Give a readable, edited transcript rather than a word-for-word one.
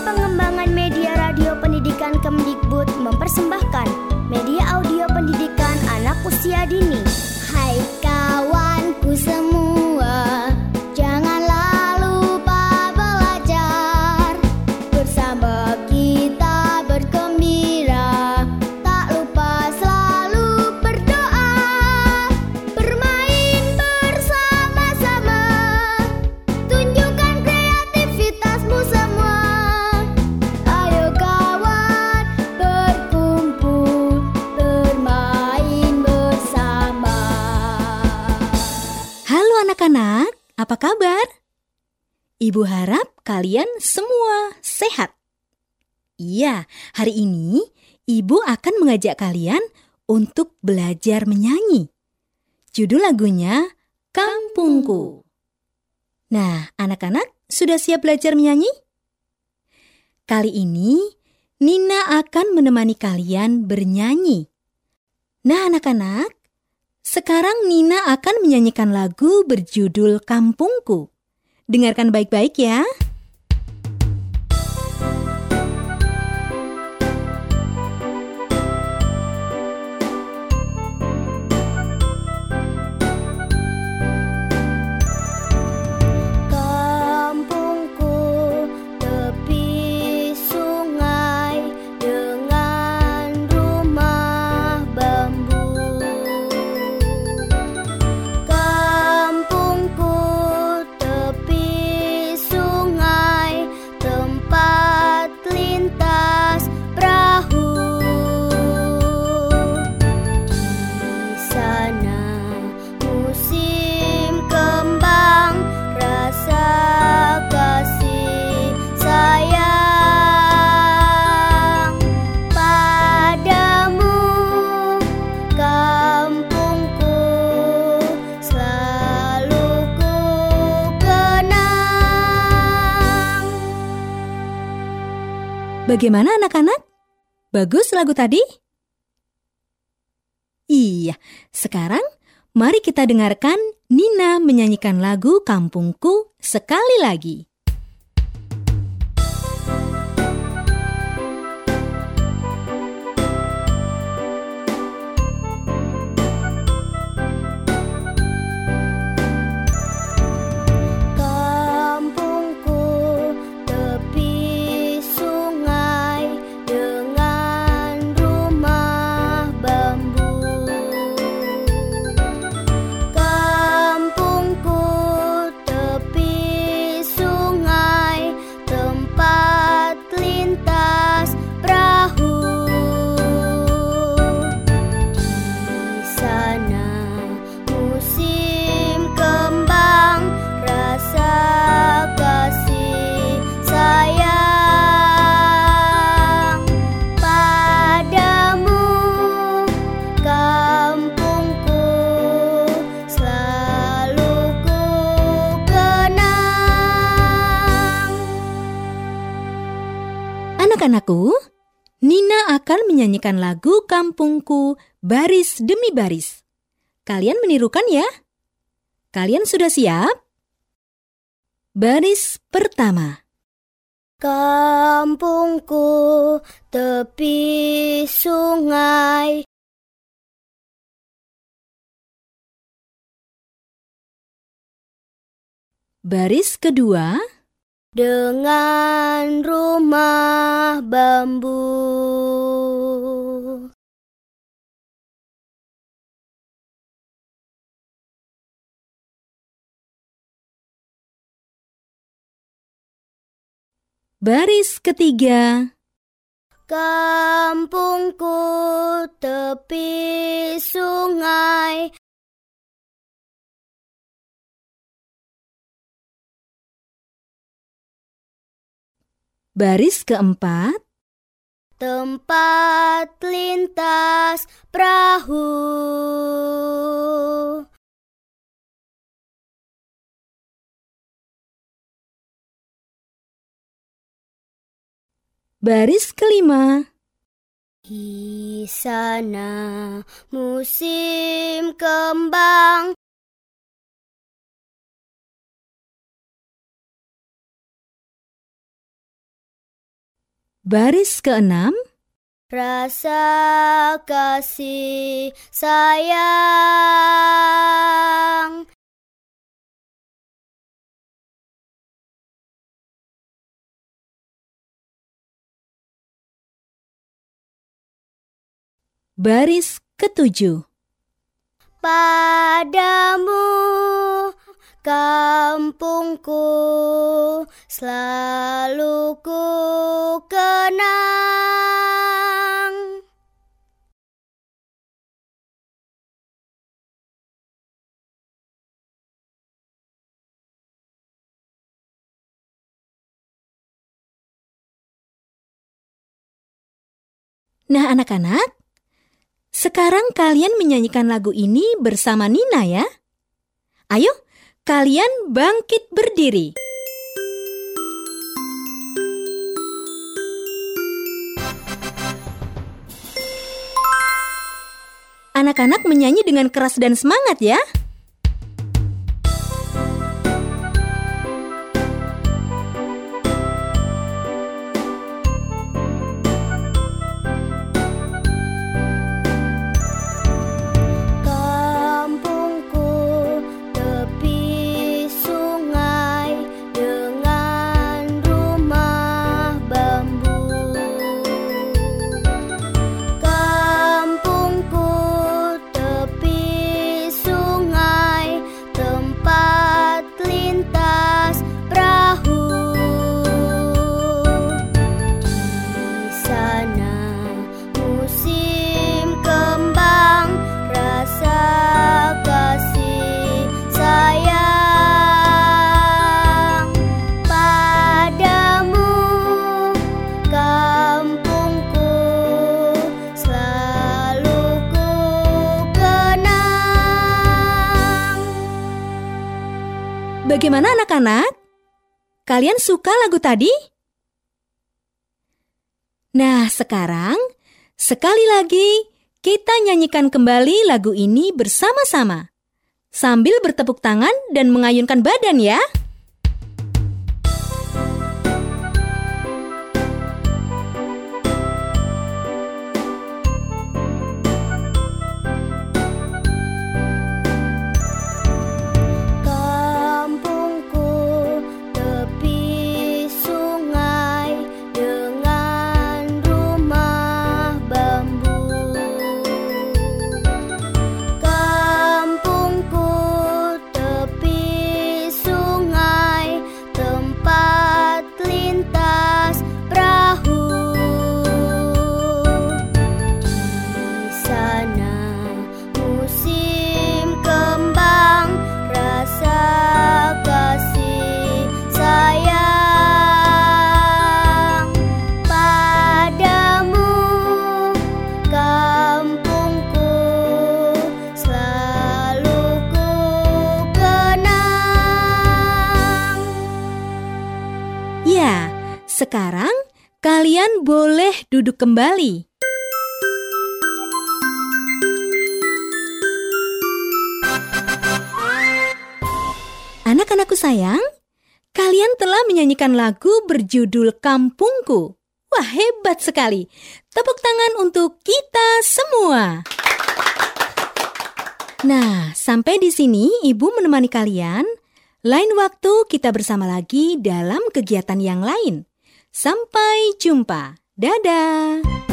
Pengembangan Media Radio Pendidikan Kemdikbud mempersembahkan media audio pendidikan anak usia dini. Hai kawanku semua, janganlah lupa belajar. Bersama kita bergembira, tak lupa selalu berdoa. Bermain bersama-sama, tunjukkan kreativitasmu semua. Ayo kawan, berkumpul, bermain bersama. Halo anak-anak, apa kabar? Ibu harap kalian semua sehat. Iya, hari ini Ibu akan mengajak kalian untuk belajar menyanyi. Judul lagunya Kampungku. Nah, anak-anak sudah siap belajar menyanyi? Kali ini Nina akan menemani kalian bernyanyi. Nah, anak-anak, sekarang Nina akan menyanyikan lagu berjudul Kampungku. Dengarkan baik-baik ya. Kampungku tepi sungai dengan rumah bambu. Kampungku tepi sungai, tempat lintas perahu. Di sana musim kembang, rasa kasih sayang padamu. Kampungku selalu ku kenang. Bagaimana anak-anak? Bagus lagu tadi? Iya, sekarang mari kita dengarkan Nina menyanyikan lagu Kampungku sekali lagi. Kampungku tepi sungai dengan rumah bambu. Kampungku tepi sungai, tempat lintas perahu. Di sana musim kembang, rasa kasih sayang padamu. Kampungku selalu ku kenang. Anak-anakku, Nina akan menyanyikan lagu Kampungku baris demi baris. Kalian menirukan ya? Kalian sudah siap? Baris pertama. Kampungku tepi sungai. Baris kedua. Dengan rumah bambu. Baris ketiga. Kampungku tepi sungai. Baris keempat. Tempat lintas perahu. Baris kelima. Di sana musim kembang. Baris ke-6. Rasa kasih sayang. Baris ke-7. Padamu kampungku selalu ku kenang. Nah, anak-anak, sekarang kalian menyanyikan lagu ini bersama Nina ya. Ayo, kalian bangkit berdiri. Anak-anak menyanyi dengan keras dan semangat ya. Bagaimana anak-anak? Kalian suka lagu tadi? Nah, sekarang sekali lagi kita nyanyikan kembali lagu ini bersama-sama sambil bertepuk tangan dan mengayunkan badan ya. Sekarang kalian boleh duduk kembali. Anak-anakku sayang, kalian telah menyanyikan lagu berjudul Kampungku. Wah, hebat sekali. Tepuk tangan untuk kita semua. Nah, sampai di sini Ibu menemani kalian. Lain waktu kita bersama lagi dalam kegiatan yang lain. Sampai jumpa. Dadah.